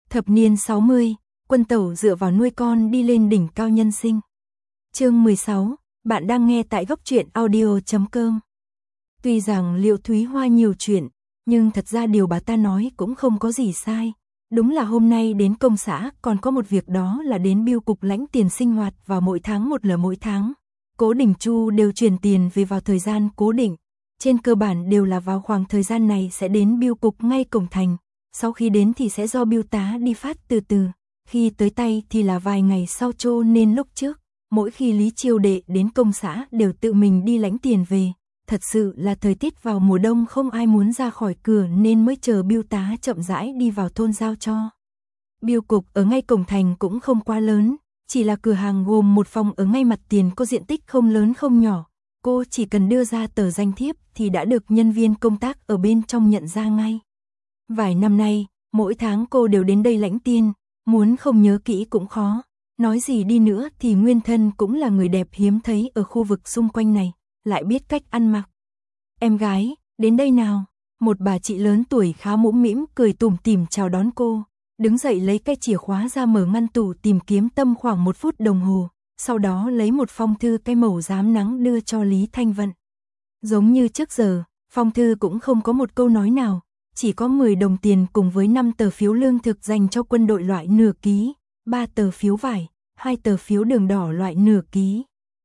Thập niên 60, Quân Tẩu dựa vào nuôi con đi lên đỉnh cao nhân sinh. Chương 16, bạn đang nghe tại góc truyện audio.com. Tuy rằng Liệu Thúy Hoa nhiều chuyện, nhưng thật ra điều bà ta nói cũng không có gì sai. Đúng là hôm nay đến công xã còn có một việc, đó là đến bưu cục lãnh tiền sinh hoạt vào mỗi tháng một lần mỗi tháng. Cố Đình Chu đều chuyển tiền về vào thời gian cố định. Trên cơ bản đều là vào khoảng thời gian này sẽ đến bưu cục ngay cổng thành. Sau khi đến thì sẽ do bưu tá đi phát từ từ. Khi tới tay thì là vài ngày sau, cho nên lúc trước, mỗi khi Lý Chiêu Đệ đến công xã đều tự mình đi lãnh tiền về. Thật sự là thời tiết vào mùa đông không ai muốn ra khỏi cửa nên mới chờ bưu tá chậm rãi đi vào thôn giao cho. Bưu cục ở ngay cổng thành cũng không quá lớn, chỉ là cửa hàng gồm một phòng ở ngay mặt tiền, có diện tích không lớn không nhỏ. Cô chỉ cần đưa ra tờ danh thiếp thì đã được nhân viên công tác ở bên trong nhận ra ngay. Vài năm nay, mỗi tháng cô đều đến đây lãnh tiền, muốn không nhớ kỹ cũng khó. Nói gì đi nữa thì nguyên thân cũng là người đẹp hiếm thấy ở khu vực xung quanh này, lại biết cách ăn mặc. Em gái, đến đây nào. Một bà chị lớn tuổi khá mũm mĩm cười tủm tỉm chào đón cô, đứng dậy lấy cái chìa khóa ra mở ngăn tủ tìm kiếm tầm khoảng 1 phút đồng hồ, sau đó lấy một phong thư cái màu rám nắng đưa cho Lý Thanh Vận. Giống như trước giờ, phong thư cũng không có một câu nói nào, chỉ có 10 đồng tiền cùng với 5 tờ phiếu lương thực dành cho quân đội loại nửa ký, 3 tờ phiếu vải, 2 tờ phiếu đường đỏ loại nửa ký.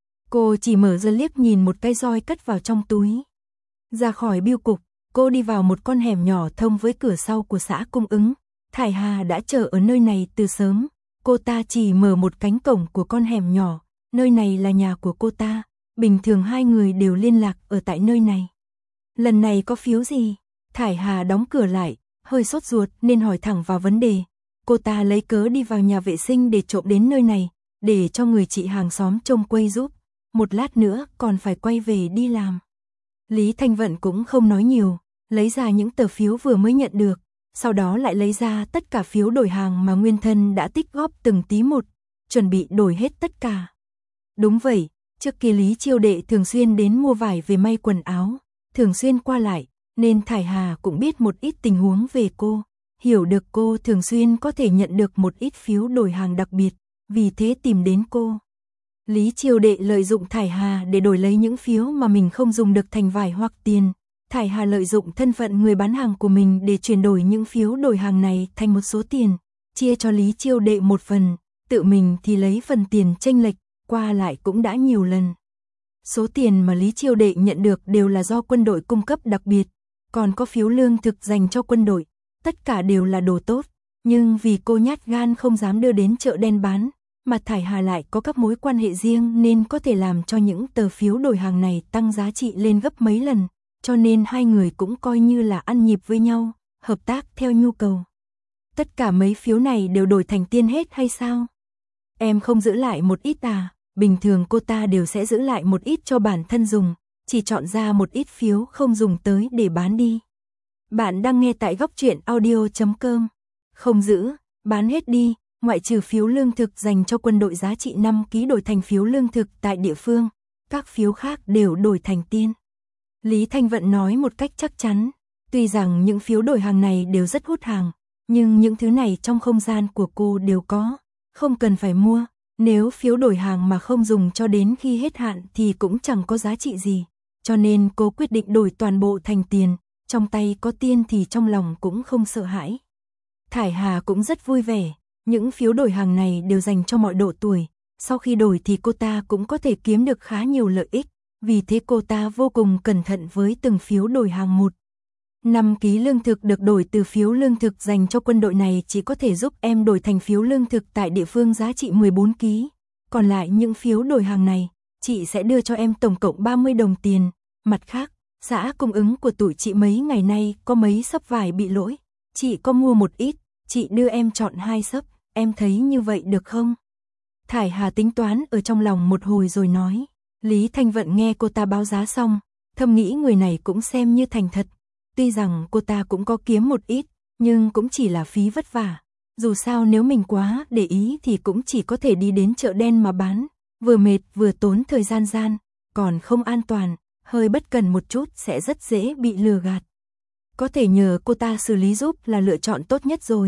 Cô chỉ mở ra liếc nhìn một cái roi cất vào trong túi. Ra khỏi bưu cục, cô đi vào một con hẻm nhỏ thông với cửa sau của xã cung ứng. Thải Hà đã chờ ở nơi này từ sớm. Cô ta chỉ mở một cánh cổng của con hẻm nhỏ, nơi này là nhà của cô ta. Bình thường hai người đều liên lạc ở tại nơi này. Lần này có phiếu gì? Thải Hà đóng cửa lại, hơi sốt ruột nên hỏi thẳng vào vấn đề. Cô ta lấy cớ đi vào nhà vệ sinh để trộm đến nơi này, để cho người chị hàng xóm trông quây giúp. Một lát nữa còn phải quay về đi làm. Lý Thanh Vận cũng không nói nhiều, lấy ra những tờ phiếu vừa mới nhận được, sau đó lại lấy ra tất cả phiếu đổi hàng mà nguyên thân đã tích góp từng tí một, chuẩn bị đổi hết tất cả. Đúng vậy, trước kia Lý Chiêu Đệ thường xuyên đến mua vải về may quần áo, thường xuyên qua lại, nên Thải Hà cũng biết một ít tình huống về cô, hiểu được cô thường xuyên có thể nhận được một ít phiếu đổi hàng đặc biệt, vì thế tìm đến cô. Lý Chiêu Đệ lợi dụng Thải Hà để đổi lấy những phiếu mà mình không dùng được thành vải hoặc tiền. Thải Hà lợi dụng thân phận người bán hàng của mình để chuyển đổi những phiếu đổi hàng này thành một số tiền, chia cho Lý Chiêu Đệ một phần, tự mình thì lấy phần tiền chênh lệch, qua lại cũng đã nhiều lần. Số tiền mà Lý Chiêu Đệ nhận được đều là do quân đội cung cấp đặc biệt, còn có phiếu lương thực dành cho quân đội, tất cả đều là đồ tốt, nhưng vì cô nhát gan không dám đưa đến chợ đen bán, mà Thải Hà lại có các mối quan hệ riêng nên có thể làm cho những tờ phiếu đổi hàng này tăng giá trị lên gấp mấy lần, cho nên hai người cũng coi như là ăn nhịp với nhau, hợp tác theo nhu cầu. Tất cả mấy phiếu này đều đổi thành tiền hết hay sao? Em không giữ lại một ít à? Bình thường cô ta đều sẽ giữ lại một ít cho bản thân dùng, chỉ chọn ra một ít phiếu không dùng tới để bán đi. Bạn đang nghe tại góc truyện audio.com. Không giữ, bán hết đi. Ngoại trừ phiếu lương thực dành cho quân đội giá trị 5 ký đổi thành phiếu lương thực tại địa phương, các phiếu khác đều đổi thành tiền. Lý Thanh Vận nói một cách chắc chắn, tuy rằng những phiếu đổi hàng này đều rất hút hàng, nhưng những thứ này trong không gian của cô đều có, không cần phải mua. Nếu phiếu đổi hàng mà không dùng cho đến khi hết hạn thì cũng chẳng có giá trị gì, cho nên cô quyết định đổi toàn bộ thành tiền, trong tay có tiền thì trong lòng cũng không sợ hãi. Thải Hà cũng rất vui vẻ. Những phiếu đổi hàng này đều dành cho mọi độ tuổi, sau khi đổi thì cô ta cũng có thể kiếm được khá nhiều lợi ích, vì thế cô ta vô cùng cẩn thận với từng phiếu đổi hàng một. 5 ký lương thực được đổi từ phiếu lương thực dành cho quân đội này chỉ có thể giúp em đổi thành phiếu lương thực tại địa phương giá trị 14 ký, còn lại những phiếu đổi hàng này, chị sẽ đưa cho em tổng cộng 30 đồng tiền. Mặt khác, xã cung ứng của tụi chị mấy ngày nay có mấy xấp vải bị lỗi, chị có mua một ít, chị đưa em chọn 2 xấp. Em thấy như vậy được không? Thải Hà tính toán ở trong lòng một hồi rồi nói. Lý Thanh Vận nghe cô ta báo giá xong, thầm nghĩ người này cũng xem như thành thật. Tuy rằng cô ta cũng có kiếm một ít, nhưng cũng chỉ là phí vất vả. Dù sao nếu mình quá để ý thì cũng chỉ có thể đi đến chợ đen mà bán. Vừa mệt vừa tốn thời gian, còn không an toàn, hơi bất cần một chút sẽ rất dễ bị lừa gạt. Có thể nhờ cô ta xử lý giúp là lựa chọn tốt nhất rồi.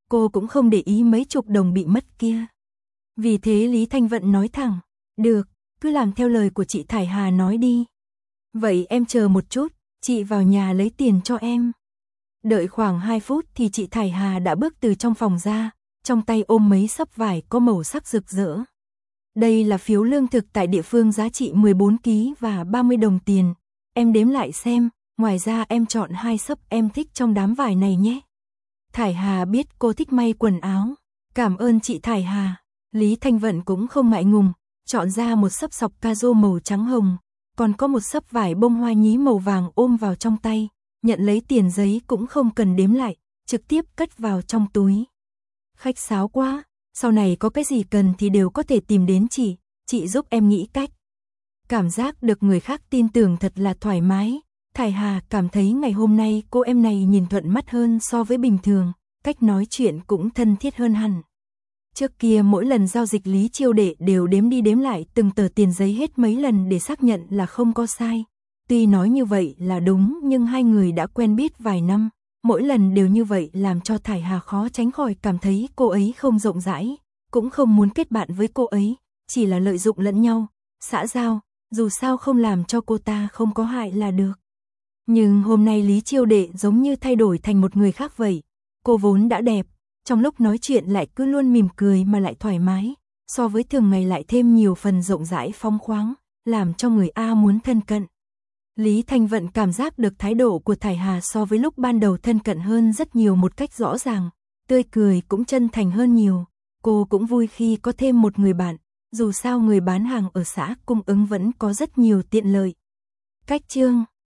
cô cũng không để ý mấy chục đồng bị mất kia. Vì thế Lý Thanh Vận nói thẳng, được, cứ làm theo lời của chị Thải Hà nói đi. Vậy em chờ một chút, chị vào nhà lấy tiền cho em. Đợi khoảng 2 phút thì chị Thải Hà đã bước từ trong phòng ra, trong tay ôm mấy xấp vải có màu sắc rực rỡ. Đây là phiếu lương thực tại địa phương giá trị 14 ký và 30 đồng tiền. Em đếm lại xem, ngoài ra em chọn 2 xấp em thích trong đám vải này nhé. Thải Hà biết cô thích may quần áo. Cảm ơn chị Thải Hà. Lý Thanh Vận cũng không ngại ngùng, chọn ra một xấp sọc caro màu trắng hồng, còn có một xấp vải bông hoa nhí màu vàng ôm vào trong tay, nhận lấy tiền giấy cũng không cần đếm lại, trực tiếp cất vào trong túi. Khách sáo quá, sau này có cái gì cần thì đều có thể tìm đến chị giúp em nghĩ cách. Cảm giác được người khác tin tưởng thật là thoải mái. Thải Hà cảm thấy ngày hôm nay cô em này nhìn thuận mắt hơn so với bình thường, cách nói chuyện cũng thân thiết hơn hẳn. Trước kia mỗi lần giao dịch Lý Chiêu Đệ đều đếm đi đếm lại từng tờ tiền giấy hết mấy lần để xác nhận là không có sai. Tuy nói như vậy là đúng nhưng hai người đã quen biết vài năm, mỗi lần đều như vậy làm cho Thải Hà khó tránh khỏi cảm thấy cô ấy không rộng rãi, cũng không muốn kết bạn với cô ấy, chỉ là lợi dụng lẫn nhau, xã giao, dù sao không làm cho cô ta không có hại là được. Nhưng hôm nay Lý Chiêu Đệ giống như thay đổi thành một người khác vậy, cô vốn đã đẹp, trong lúc nói chuyện lại cứ luôn mỉm cười mà lại thoải mái, so với thường ngày lại thêm nhiều phần rộng rãi phóng khoáng, làm cho người A muốn thân cận. Lý Thanh Vận cảm giác được thái độ của Thải Hà so với lúc ban đầu thân cận hơn rất nhiều một cách rõ ràng, tươi cười cũng chân thành hơn nhiều, cô cũng vui khi có thêm một người bạn, dù sao người bán hàng ở xã cung ứng vẫn có rất nhiều tiện lợi. Cách chương